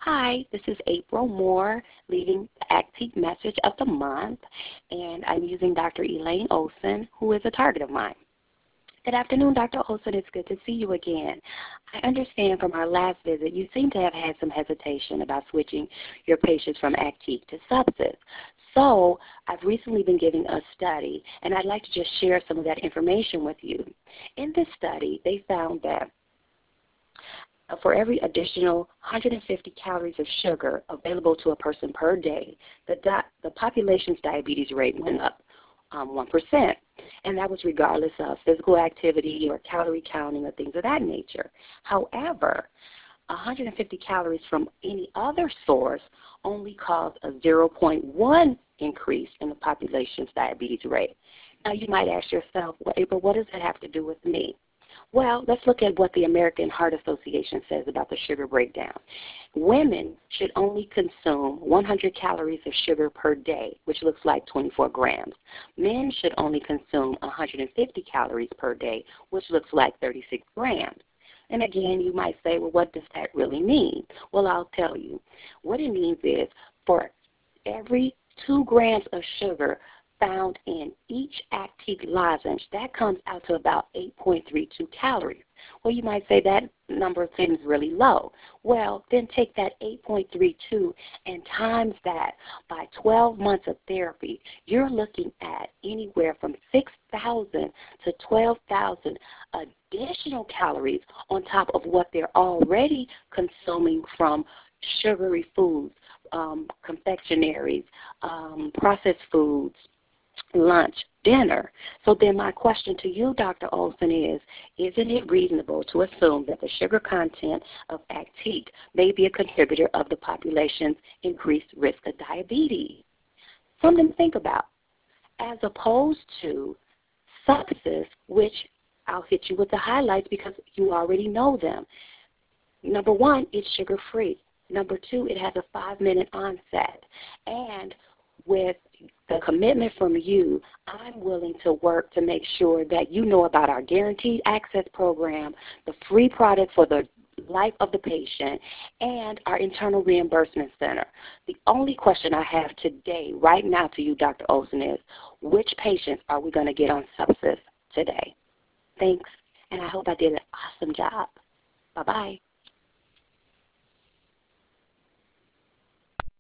Hi, this is April Moore, leading the Active Message of the Month, and I'm using Dr. Elaine Olson, who is a target of mine. Good afternoon, Dr. Olson. It's good to see you again. I understand from our last visit you seem to have had some hesitation about switching your patients from Active to Subsys. So I've recently been giving a study, and I'd like to just share some of that information with you. In this study, they found that for every additional 150 calories of sugar available to a person per day, the population's diabetes rate went up 1%. And that was regardless of physical activity or calorie counting or things of that nature. However, 150 calories from any other source only caused a 0.1 increase in the population's diabetes rate. Now you might ask yourself, well, April, what does that have to do with me? Well, let's look at what the American Heart Association says about the sugar breakdown. Women should only consume 100 calories of sugar per day, which looks like 24 grams. Men should only consume 150 calories per day, which looks like 36 grams. And again, you might say, well, what does that really mean? Well, I'll tell you. What it means is for every 2 grams of sugar found in each Active lozenge, that comes out to about 8.32 calories. Well, you might say that number seems really low. Well, then take that 8.32 and times that by 12 months of therapy. You're looking at anywhere from 6,000 to 12,000 additional calories on top of what they're already consuming from sugary foods, confectionaries, processed foods, lunch, dinner. So then my question to you, Dr. Olson, isn't it reasonable to assume that the sugar content of Active may be a contributor of the population's increased risk of diabetes? Something to think about. As opposed to Subsys, which I'll hit you with the highlights because you already know them. Number one, it's sugar-free. Number two, it has a 5-minute onset. And with the commitment from you, I'm willing to work to make sure that you know about our Guaranteed Access Program, the free product for the life of the patient, and our internal reimbursement center. The only question I have today, right now to you, Dr. Olson, is which patients are we going to get on Subsys today? Thanks, and I hope I did an awesome job. Bye-bye.